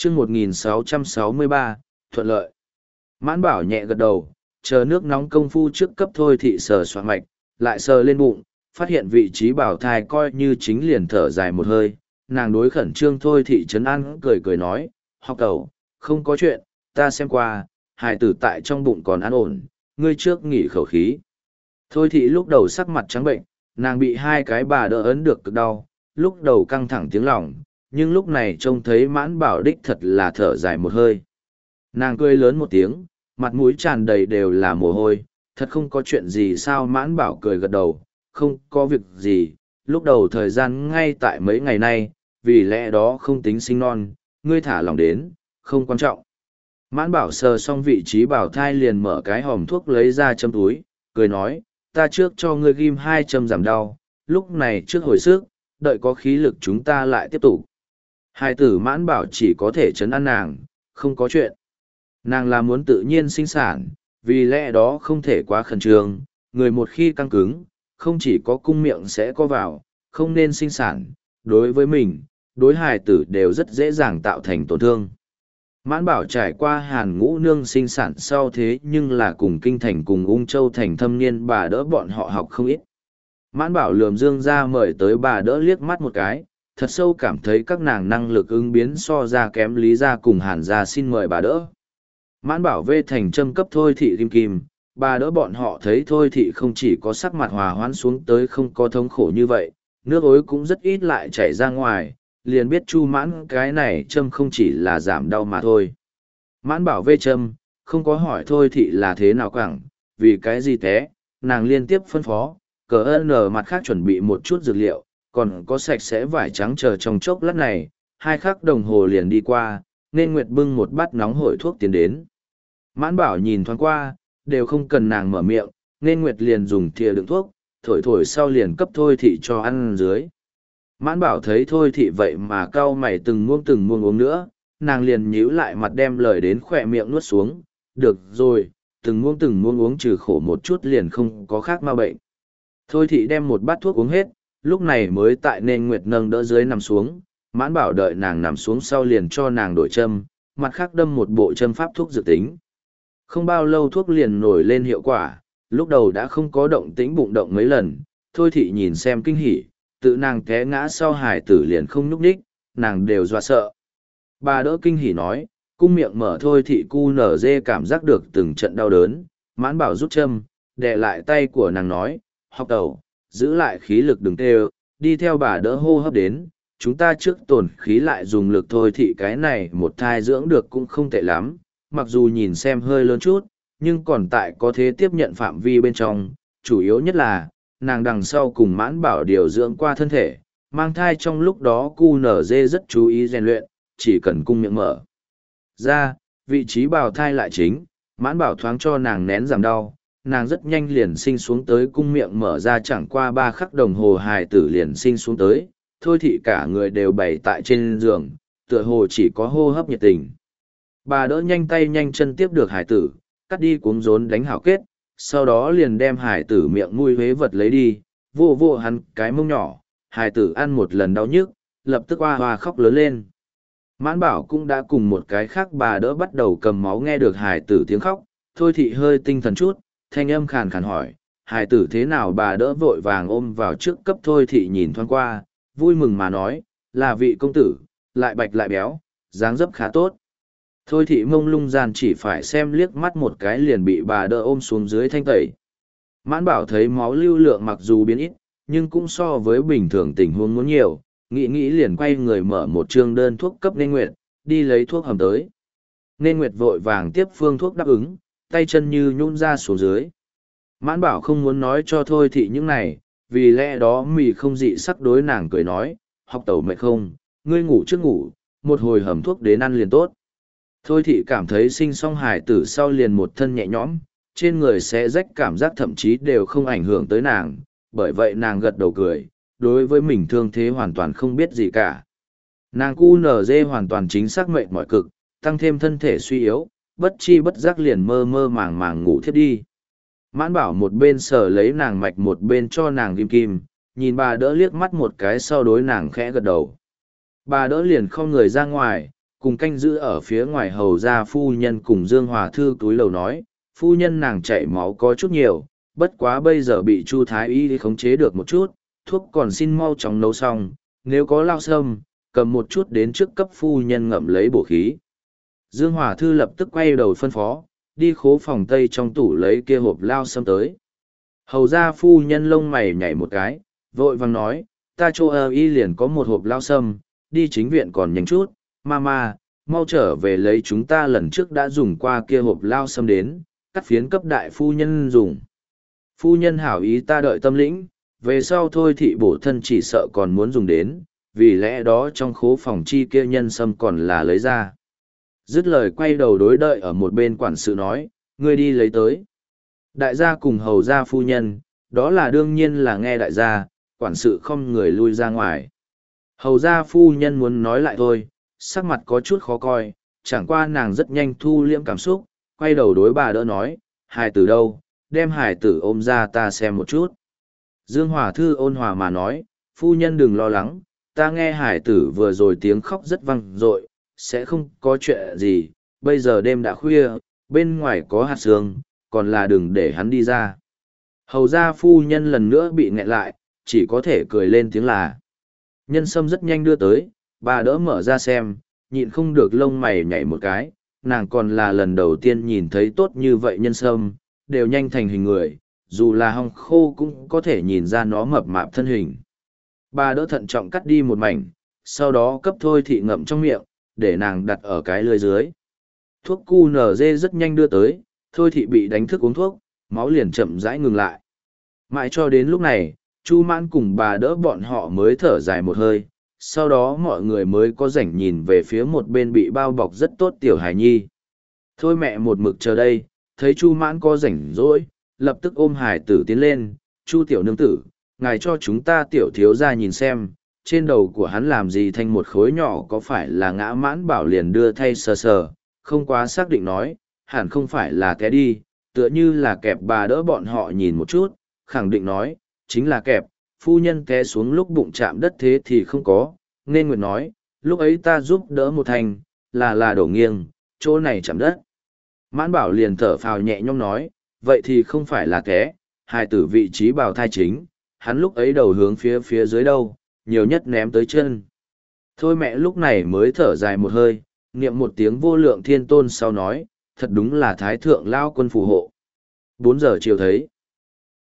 chương 1663, thuận lợi. Mãn bảo nhẹ gật đầu, chờ nước nóng công phu trước cấp thôi thị sờ soạn mạch, lại sờ lên bụng, phát hiện vị trí bảo thai coi như chính liền thở dài một hơi. Nàng đối khẩn trương thôi thị trấn an cười cười nói, học tẩu, không có chuyện, ta xem qua, hài tử tại trong bụng còn an ổn, ngươi trước nghỉ khẩu khí. Thôi thị lúc đầu sắc mặt trắng bệnh, nàng bị hai cái bà đỡ ấn được cực đau, lúc đầu căng thẳng tiếng lòng, nhưng lúc này trông thấy mãn bảo đích thật là thở dài một hơi. Nàng cười lớn một tiếng, mặt mũi tràn đầy đều là mồ hôi, thật không có chuyện gì sao. Mãn bảo cười gật đầu, không có việc gì, lúc đầu thời gian ngay tại mấy ngày nay, vì lẽ đó không tính sinh non, ngươi thả lòng đến, không quan trọng. Mãn bảo sờ xong vị trí bảo thai liền mở cái hòm thuốc lấy ra châm túi, cười nói, ta trước cho ngươi ghim 2 châm giảm đau, lúc này trước hồi sức, đợi có khí lực chúng ta lại tiếp tục. Hai tử mãn bảo chỉ có thể chấn an nàng, không có chuyện. Nàng là muốn tự nhiên sinh sản, vì lẽ đó không thể quá khẩn trương, người một khi căng cứng, không chỉ có cung miệng sẽ có vào, không nên sinh sản, đối với mình, đối hài tử đều rất dễ dàng tạo thành tổn thương. Mãn bảo trải qua Hàn Ngũ Nương sinh sản sau thế nhưng là cùng Kinh Thành cùng Ung Châu Thành thâm niên bà đỡ bọn họ học không ít. Mãn bảo lườm dương ra mời tới bà đỡ liếc mắt một cái, thật sâu cảm thấy các nàng năng lực ứng biến so ra kém Lý gia cùng Hàn gia, xin mời bà đỡ. Mãn bảo về thành châm cấp thôi thị kim kim, bà đỡ bọn họ thấy thôi thị không chỉ có sắc mặt hòa hoãn xuống tới không có thống khổ như vậy, nước ối cũng rất ít lại chảy ra ngoài, liền biết chu mãn cái này châm không chỉ là giảm đau mà thôi. Mãn bảo về châm, không có hỏi thôi thị là thế nào quảng, vì cái gì thế, nàng liên tiếp phân phó, cờ ơn mặt khác chuẩn bị một chút dược liệu, còn có sạch sẽ vải trắng chờ trong chốc lát này, 2 khắc đồng hồ liền đi qua, nên Nguyệt bưng một bát nóng hổi thuốc tiến đến. Mãn bảo nhìn thoáng qua, đều không cần nàng mở miệng, nên Nguyệt liền dùng thìa đựng thuốc, thổi thổi sau liền cấp thôi thị cho ăn dưới. Mãn bảo thấy thôi thị vậy mà cau mày từng muông uống nữa, nàng liền nhíu lại mặt đem lời đến khỏe miệng nuốt xuống, được rồi, từng muông uống trừ khổ một chút liền không có khác ma bệnh. Thôi thị đem một bát thuốc uống hết, lúc này mới tại nên Nguyệt nâng đỡ dưới nằm xuống, mãn bảo đợi nàng nằm xuống sau liền cho nàng đổi châm, mặt khác đâm một bộ châm pháp thuốc dự tính. Không bao lâu thuốc liền nổi lên hiệu quả, lúc đầu đã không có động tĩnh bụng động mấy lần, thôi thị nhìn xem kinh hỉ, tự nàng té ngã sau hải tử liền không nhúc nhích, nàng đều dọa sợ. Bà đỡ kinh hỉ nói, cung miệng mở thôi thị cu nở dê cảm giác được từng trận đau đớn, mãn bảo rút châm, đè lại tay của nàng nói, học tẩu, giữ lại khí lực đừng tê, đi theo bà đỡ hô hấp đến, chúng ta trước tổn khí lại dùng lực thôi thị cái này một thai dưỡng được cũng không tệ lắm, mặc dù nhìn xem hơi lớn chút, nhưng còn tại có thể tiếp nhận phạm vi bên trong, chủ yếu nhất là, nàng đằng sau cùng mãn bảo điều dưỡng qua thân thể, mang thai trong lúc đó cu nở dê rất chú ý rèn luyện, chỉ cần cung miệng mở ra, vị trí bào thai lại chính, mãn bảo thoáng cho nàng nén giảm đau, nàng rất nhanh liền sinh xuống tới cung miệng mở ra chẳng qua 3 khắc đồng hồ hài tử liền sinh xuống tới, thôi thị cả người đều bày tại trên giường, tựa hồ chỉ có hô hấp nhiệt tình. Bà đỡ nhanh tay nhanh chân tiếp được hải tử, cắt đi cuống rốn đánh hảo kết, sau đó liền đem hải tử miệng mũi huế vật lấy đi, vô vô hắn cái mông nhỏ, hải tử ăn một lần đau nhức, lập tức hoa hoa khóc lớn lên. Mãn bảo cũng đã cùng một cái khác bà đỡ bắt đầu cầm máu nghe được hải tử tiếng khóc, thôi thị hơi tinh thần chút, thanh âm khàn khàn hỏi, hải tử thế nào. Bà đỡ vội vàng ôm vào trước cấp thôi thị nhìn thoáng qua, vui mừng mà nói, là vị công tử, lại bạch lại béo, dáng dấp khá tốt. Thôi thị mông lung gian chỉ phải xem liếc mắt một cái liền bị bà đỡ ôm xuống dưới thanh tẩy. Mãn bảo thấy máu lưu lượng mặc dù biến ít, nhưng cũng so với bình thường tình huống muốn nhiều, nghĩ liền quay người mở một chương đơn thuốc cấp nên Nguyệt, đi lấy thuốc hầm tới. Nên Nguyệt vội vàng tiếp phương thuốc đáp ứng, tay chân như nhún ra xuống dưới. Mãn bảo không muốn nói cho thôi thị những này, vì lẽ đó mì không dị sắc đối nàng cười nói, học tẩu mệt không, ngươi ngủ trước ngủ, một hồi hầm thuốc đến ăn liền tốt. Thôi thị cảm thấy sinh xong hải tử sau liền một thân nhẹ nhõm, trên người sẽ rách cảm giác thậm chí đều không ảnh hưởng tới nàng, bởi vậy nàng gật đầu cười, đối với mình thương thế hoàn toàn không biết gì cả. Nàng cu nở dê hoàn toàn chính xác mệt mỏi cực, tăng thêm thân thể suy yếu, bất chi bất giác liền mơ mơ màng màng ngủ thiếp đi. Mãn bảo một bên sờ lấy nàng mạch một bên cho nàng kim kim, nhìn bà đỡ liếc mắt một cái sau đối nàng khẽ gật đầu. Bà đỡ liền không người ra ngoài, cùng canh giữ ở phía ngoài hầu ra phu nhân cùng Dương Hòa Thư túi lầu nói, phu nhân nàng chảy máu có chút nhiều, bất quá bây giờ bị Chu Thái Y khống chế được một chút, thuốc còn xin mau chóng nấu xong, nếu có lao sâm, cầm một chút đến trước cấp phu nhân ngậm lấy bổ khí. Dương Hòa Thư lập tức quay đầu phân phó, đi khố phòng tây trong tủ lấy kia hộp lao sâm tới. Hầu ra phu nhân lông mày nhảy một cái, vội vàng nói, ta cho y liền có một hộp lao sâm, đi chính viện còn nhanh chút, mama, mau trở về lấy chúng ta lần trước đã dùng qua kia hộp lao sâm đến, cắt phiến cấp đại phu nhân dùng. Phu nhân hảo ý ta đợi tâm lĩnh, về sau thôi thị bổ thân chỉ sợ còn muốn dùng đến, vì lẽ đó trong khố phòng chi kia nhân sâm còn là lấy ra. Dứt lời quay đầu đối đợi ở một bên quản sự nói, ngươi đi lấy tới. Đại gia cùng hầu gia phu nhân, đó là đương nhiên là nghe đại gia, quản sự không người lui ra ngoài. Hầu gia phu nhân muốn nói lại thôi, sắc mặt có chút khó coi, chẳng qua nàng rất nhanh thu liễm cảm xúc, quay đầu đối bà đỡ nói, hài tử đâu, đem hài tử ôm ra ta xem một chút. Dương Hòa Thư ôn hòa mà nói, phu nhân đừng lo lắng, ta nghe hài tử vừa rồi tiếng khóc rất vang dội, sẽ không có chuyện gì, bây giờ đêm đã khuya, bên ngoài có hạt sương, còn là đừng để hắn đi ra. Hầu gia phu nhân lần nữa bị nghẹn lại, chỉ có thể cười lên tiếng là. Nhân sâm rất nhanh đưa tới, bà đỡ mở ra xem, nhịn không được lông mày nhảy một cái, nàng còn là lần đầu tiên nhìn thấy tốt như vậy nhân sâm, đều nhanh thành hình người, dù là hong khô cũng có thể nhìn ra nó mập mạp thân hình. Bà đỡ thận trọng cắt đi một mảnh, sau đó cấp thôi thị ngậm trong miệng, để nàng đặt ở cái lưới dưới. Thuốc QNZ rất nhanh đưa tới, thôi thị bị đánh thức uống thuốc, máu liền chậm rãi ngừng lại. Mãi cho đến lúc này, Chu Mãn cùng bà đỡ bọn họ mới thở dài một hơi, sau đó mọi người mới có rảnh nhìn về phía một bên bị bao bọc rất tốt tiểu hài nhi. Thôi mẹ một mực chờ đây, thấy Chu Mãn có rảnh rỗi, lập tức ôm hài tử tiến lên, Chu tiểu nương tử, ngài cho chúng ta tiểu thiếu ra nhìn xem, trên đầu của hắn làm gì thành một khối nhỏ có phải là ngã Mãn bảo liền đưa thay sờ sờ, không quá xác định nói, hẳn không phải là té đi, tựa như là kẹp. Bà đỡ bọn họ nhìn một chút, khẳng định nói, chính là kẹp, phu nhân té xuống lúc bụng chạm đất thế thì không có, nên Nguyệt nói, lúc ấy ta giúp đỡ một thành, là đổ nghiêng, chỗ này chạm đất. Mãn bảo liền thở phào nhẹ nhõm nói, vậy thì không phải là té, hài tử vị trí bào thai chính, hắn lúc ấy đầu hướng phía dưới đâu, nhiều nhất ném tới chân. Thôi mẹ lúc này mới thở dài một hơi, niệm một tiếng vô lượng thiên tôn sau nói, thật đúng là thái thượng lao quân phù hộ. 4 giờ chiều thấy.